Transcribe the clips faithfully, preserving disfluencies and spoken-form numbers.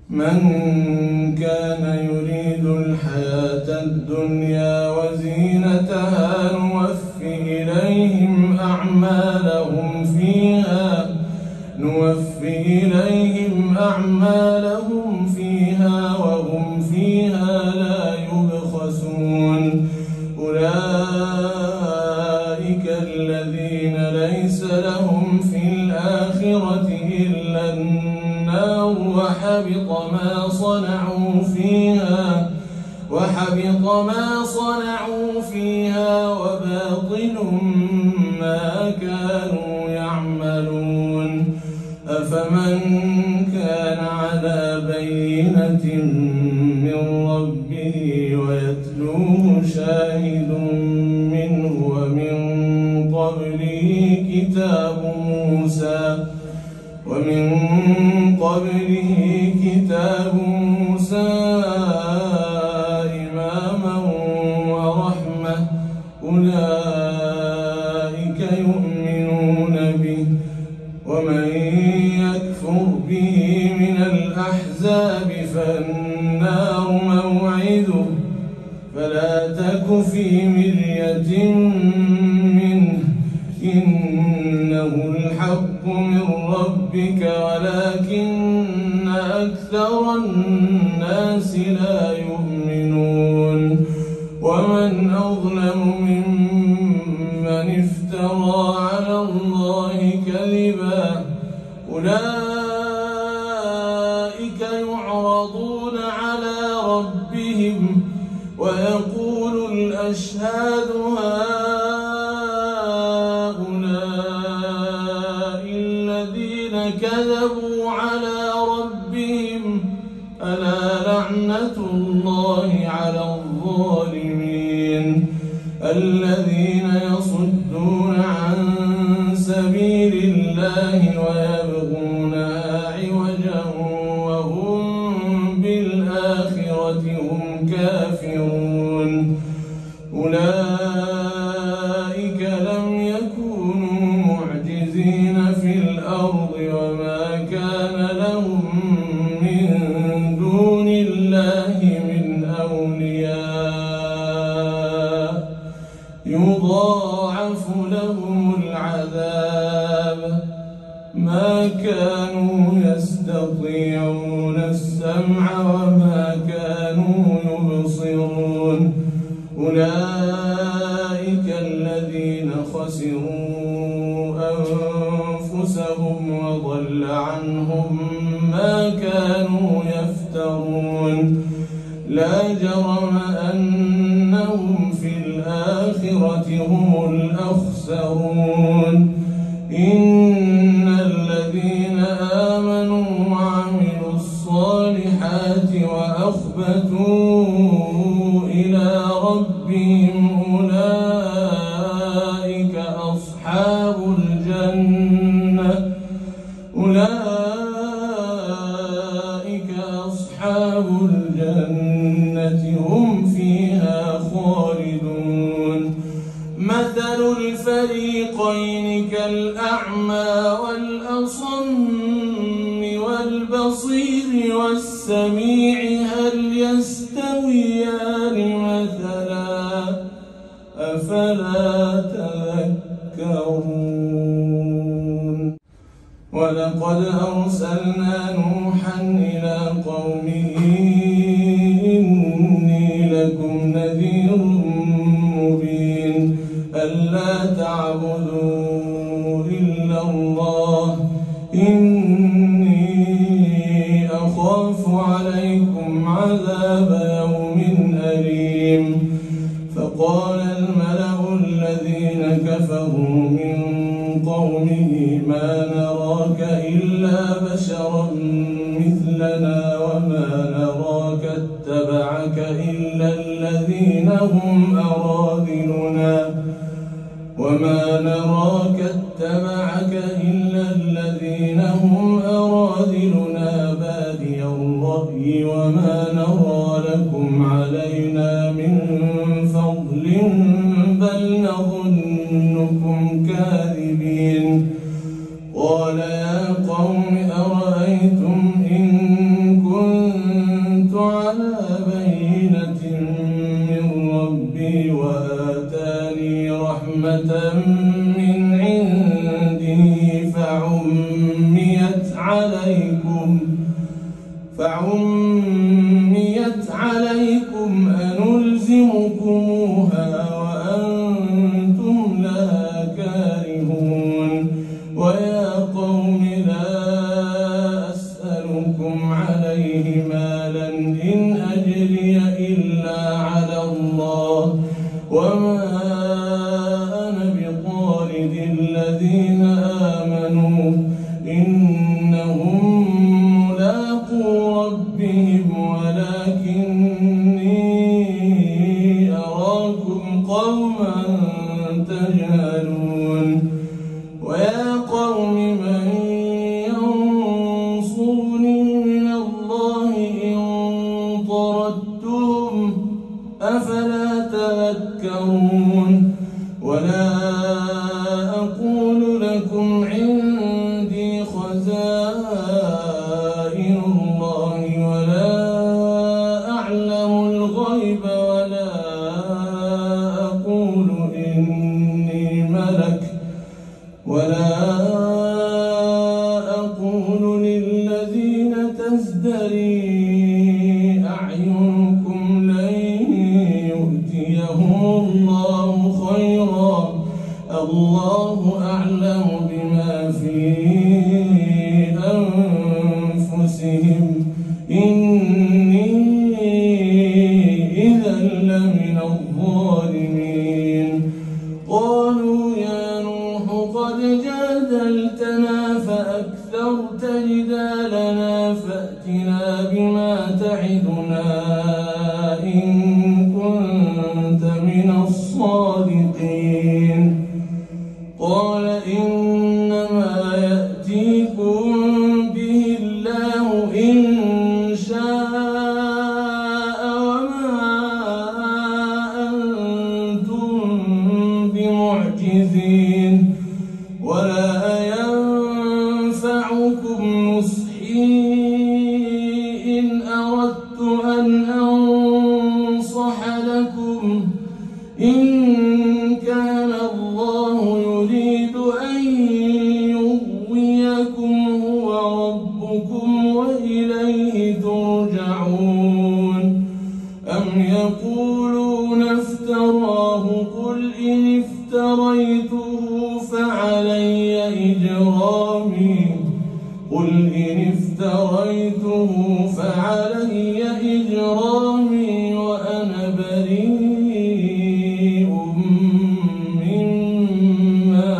من كان يريد الحياة الدنيا وزينتها نوفي إليهم أعمالهم فيها نوفي إليهم أعمالهم فيها وهم فيها لا يبخسون. أولئك الذين ليس لهم في الآخرة إلا النار وحبط ما صنعوا فيها وحبط ما صنعوا فيها وباطل ما كانوا يعملون. أفمن كان على بينة من ربه ويتلوه شاهد منه ومن قبله كتاب موسى ومن قبله كتاب موسى إماما ورحمة أولئك يؤمنون به. ومن يكفر به من الأحزاب فالنار موعده فلا تك في مرية منه إنه الحق من ربك ولكن أكثر الناس لا يؤمنون. ومن أظلم ممن افترى على الله كذبا أولئك يعرضون على ربهم ويقول الأشهاد هؤلاء الذين كذبوا على ربهم ألا لعنة الله على الظالمين. الذين يصدون عن سبيل الله ويبغونها عوجا وهم بالآخرة هم كافرون. أولئك لم يكونوا معجزين في الأرض وما كان لهم من دون الله من أولياء يضاعف لهم العذاب ما كانوا يستطيعون السمع وما كانوا يبصرون. أولئك الذين خسروا أنفسهم وضل عنهم ما كانوا يفترون. لا جرم أنهم في الآخرة هم الأخسرون. إن الذين آمنوا وعملوا الصالحات وأخبتوا إلى ربهم أولئك أصحاب الجنة أولئك أصحاب الجنة هم فيها خالدون. مثل الفريقين كالأعمى والأصم والبصير والسميع هل يستويان مثلا أفلا تذكرون. ولقد أرسلنا نوحا إلى قومه إني لكم نذير مبين ألا تعبدوا إلا الله إني أخاف عليكم عذاب يوم أليم. فقال الملأ الذين كفروا من قومه ما نراك إلا بشرا مثلنا وما نراك اتبعك إلا الذين هم أراذلنا وما نراك اتبعك إلا الذين هم أراذلنا بادي الرأي وما نرى لكم علينا من فضل بل نظنكم كاذبين. قال يا قوم أرأيتم إن كنتم فعميت عليكم أنلزمكموها وأنتم لها كارهون ويا قوم لا أسألكم عليه مالا إن أجري إلا على الله وما أنا بطارد الذين آمنوا إنهم ملاقو ربهم ولكني أراكم قوما تجهلون ويا قوم من ينصرني من الله إن طردتهم أفلا تذكرون ولا أقول لكم عندي خزائن الله ولا أعلم الغيب ولا أقول إني ملك ولا أقول للذين تزدري أعينكم لن يؤتيهم الله خيرا الله أعلم بما في أنفسهم إني إذا لمن الظالمين قالوا يا نوح قد جادلتنا فأكثرت جدالنا فأتنا بما تعدنا إن كنت من الصادقين قال إنما يأتيكم به الله إن شاء وما أنتم بمعجزين ولا ينفعكم نصحي إن أردت أن أنصح لكم إن كان الله يريد أن يغويكم هو ربكم وإليه ترجعون أم يقولون افتراه قل إن افتريته فعلي إجرامي قل إن افتريته فعلي إجرامي وأنا بريء مما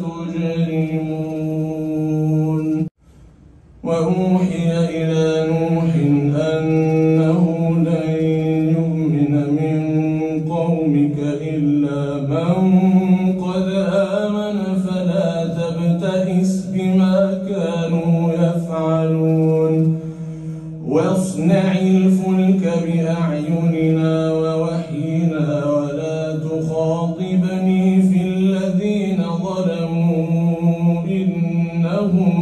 تجرمون وأوحي إلى نوح أنه لن يؤمن من قومك إلا من قد آمن فلا تبتئس بما كانوا يفعلون واصنع الفلك بأعيننا ووحينا ولا تخاطبني في الذين ظلموا إنهم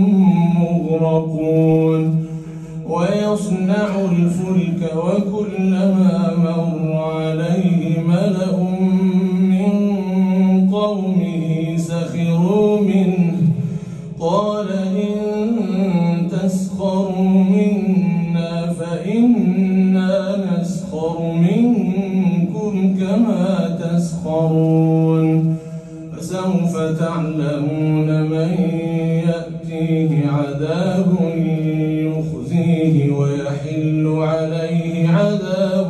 مغرقون ويصنع الفلك وكلما مر عليه ملأ من قومه سخروا منه قال إن تسخروا منا فإنا نسخر منكم كما تسخرون فسوف تعلمون من يأتيه عذاب يخزيه ويحل عليه عذاب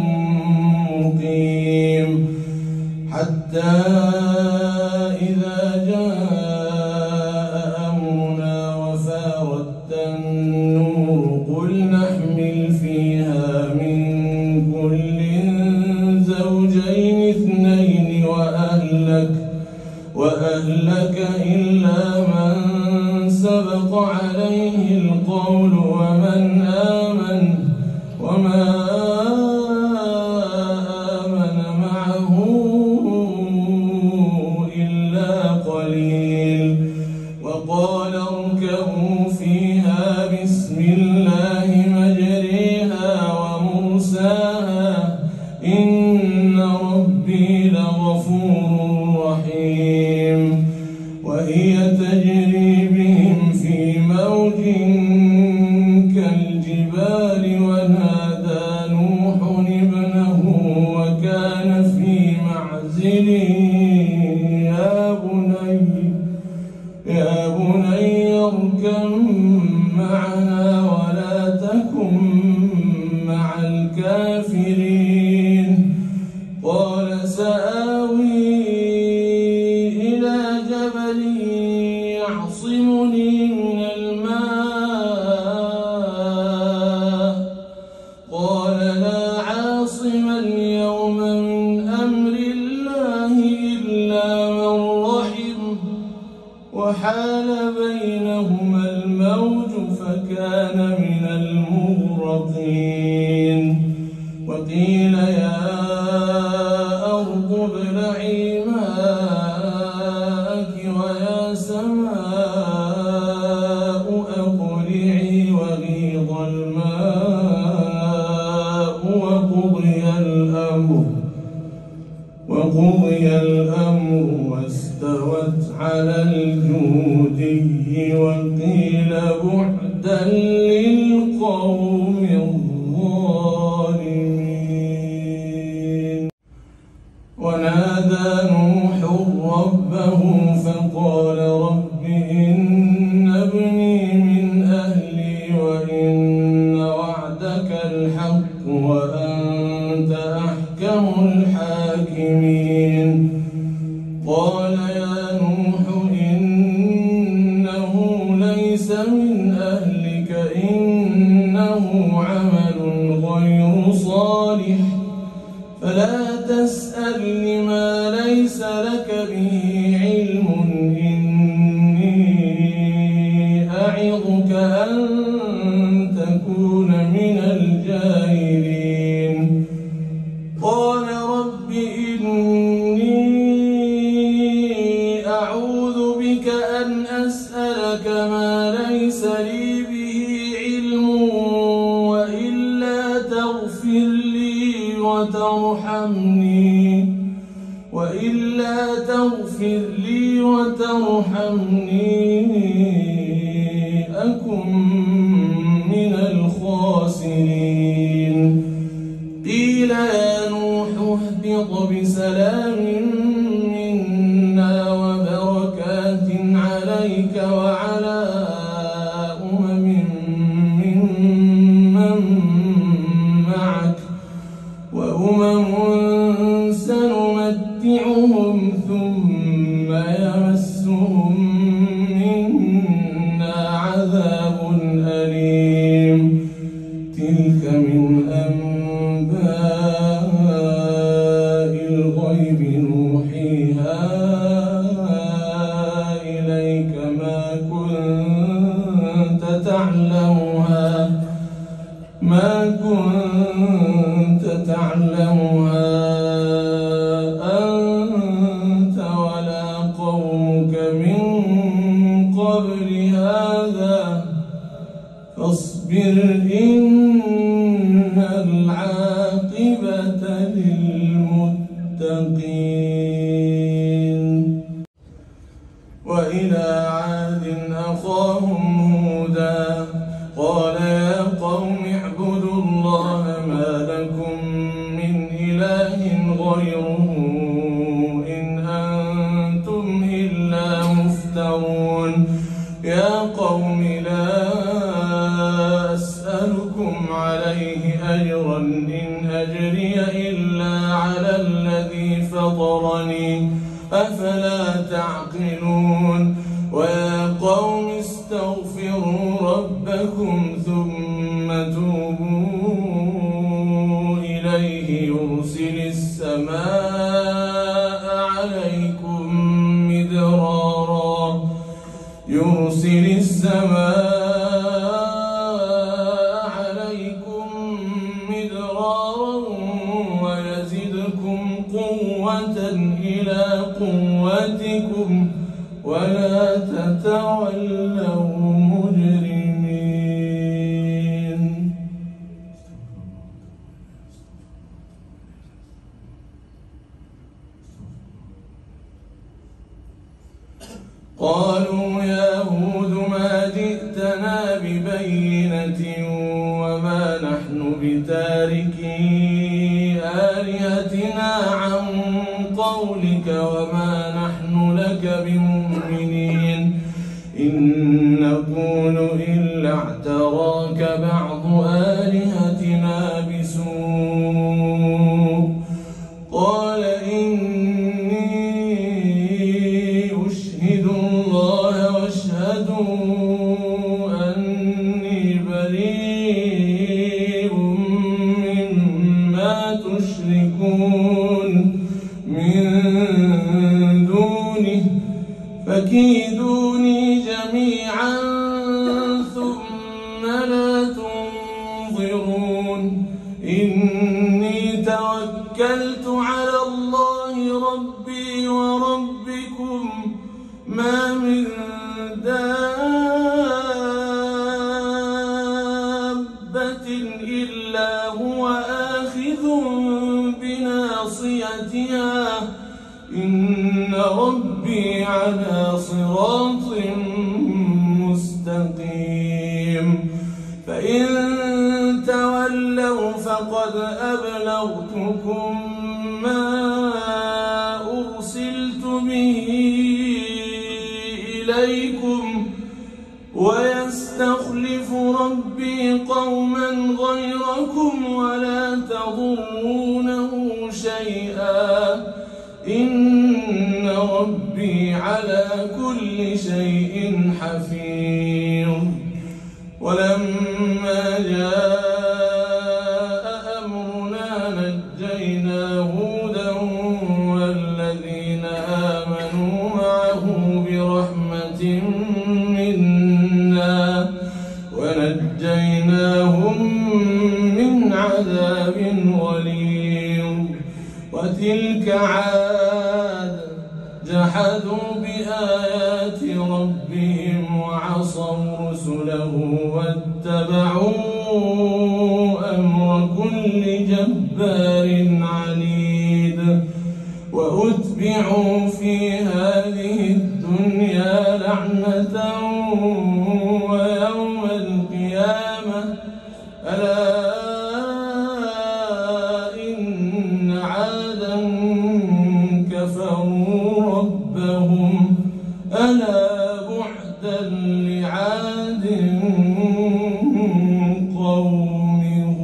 مقيم حتى إذا جاء أمرنا وفارت النور قل نحمل فيها من كل زوجين اثنين وأهلك وأهلك إلا من سبق عليه القول ومن آمن وما آمن معه إلا قليل وقال اركبوا فيها بسم الله طين وقيل يا أرض ابلعي ماءك ويا سماء أقلعي وغيض الماء وقضي الأمر وقضي الأمر واستوت على الجودي وقيل بعدا للقوم الظالمين. ونادى نوح ربه فقال رب إن ابني من أهلي وإن وعدك الحق وأنت أحكم الحاكمين. قال يا نوح إنه ليس من أهلك إنه عمل غير صالح فلا تسألني ما ليس لك به علم إني أعظك أن تكون من الجاهلين. قال رب إني أعوذ بك أن أسألك ما ليس لي به علم وإلا تغفر لي وترحمني وإلا تغفر لي وترحمني أكن من الخاسرين. قيل يا نوح اهبط بسلام منا وبركات عليك وعلى أمم ممن معك وأمم سنمتعهم ثم يمسهم منا عذاب أليم. تلك من أنباء الغيب نوحيها إليك ما كنت تعلمها ما كنت تعلمها أنت ولا قومك من قبل هذا فاصبر إن العاقبة للمتقين. وإلى عاد أخاهم هودا قال يا قوم اعبدوا الله ما لكم من إله غيره إن أنتم إلا مفترون. يا قوم لا أسألكم عليه أجرا إن أجري إلا على الذي فطرني أفلا تعقلون. ويا قوم استغفروا ربكم ثم توبوا إليه يرسل السماء عليكم مدرارا يرسل السماء عليكم مدرارا ويزدكم قوة إلى قوتكم ولا تتولوا مجرمين. قالوا يا هود ما جئتنا ببينة وما نحن بتاركي آلهتنا عن قولك وما نحن لك بمؤمنين إن نقول إلا اعتراك بعض آلهتنا بسوء. قال إني أشهد الله واشهدوا أني بريء مما تشركون من دونه فكيدوني جميعا ثم لا تنظرون. ينظرون إني توكلت على الله ربي وربكم ما من دابة إلا هو آخذ بناصيتها إن ربي على صراط مستقيم فإن تولوا فقد أبلغتكم ما أرسلت به إليكم ويستخلف ربي قوما غيركم ولا تضرونه شيئا إن ربي على كل شيء حفيظ ولما جاء أمرنا نجينا هودا والذين آمنوا معه برحمة منا ونجيناهم من عذاب غليظ وتلك عاد جحدوا بآيات ربهم وعصوا رسله واتبعوا أمر كل جبار عنيد وأتبعوا في هذه الدنيا لعنة ويوم القيامة ألا إن عادا كفروا ربهم ألا بعدا لعاد قوم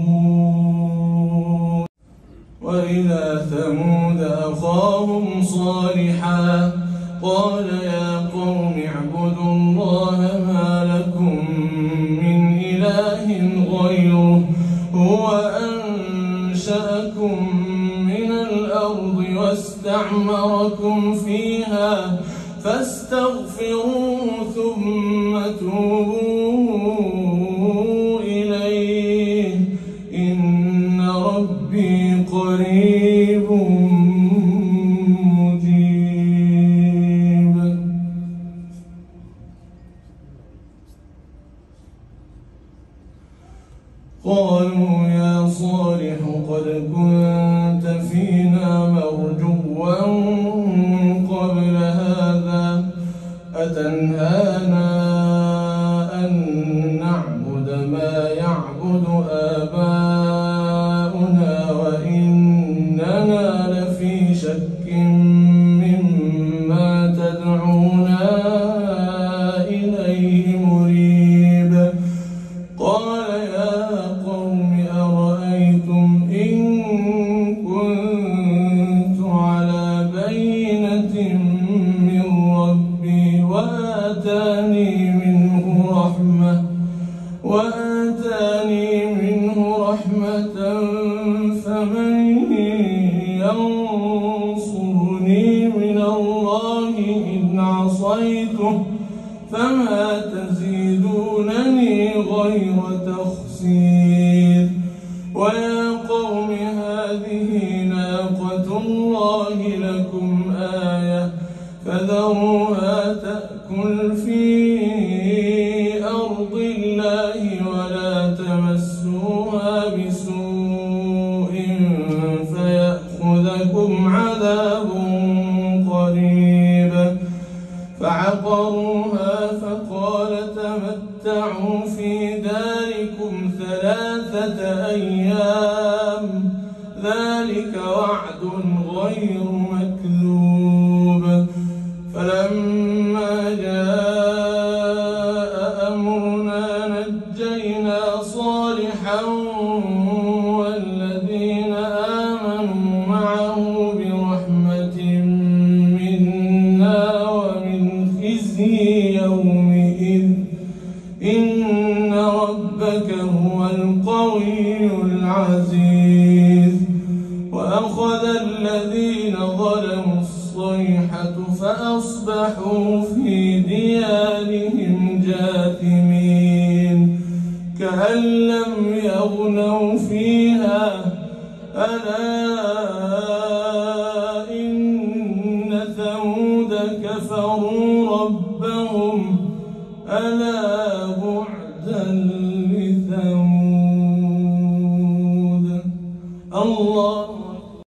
هود وإلى ثمود أخاهم صالحا قال يا قوم اعبدوا الله ما لكم من إله غيره هو أنشأكم من الأرض واستعمركم فيها فاستغفروه ثم توبوا إليه إن ربي قريب مجيب. قالوا يا صالح قد كنت فينا مرجوا قبل هذا أتنهانا أن نعبد ما يعبد آباؤنا وإننا لفي شك مما تدعونا إليه مريب. قال يا قوم أرأيتم إن كنت على بينة من ربي وآتاني منه رحمة وآتاني منه رحمة فمن ينصرني من الله إن عصيته فما تزيدونني غير تخسير. ويا قوم هذه ناقة الله لكم آية فذروها تأكل في أرض الله ولا تمسوها بسوء فيأخذكم عذاب قريب. فعقروها فقال تمتعوا في داركم ثلاثة أيام ذلك وعد غير مكذوب. فلما جاء أمرنا نجينا صالحا والذين آمنوا معه برحمة منا ومن خزي يومئذ إن ربك هو القوي العزيز. وأخذ الذين ظلموا الصيحة فأصبحوا في ديارهم جاثمين كأن لم يغنوا يغنوا فيها ألا إن ثمود كفروا ربهم ألا بعدا لثمود. الله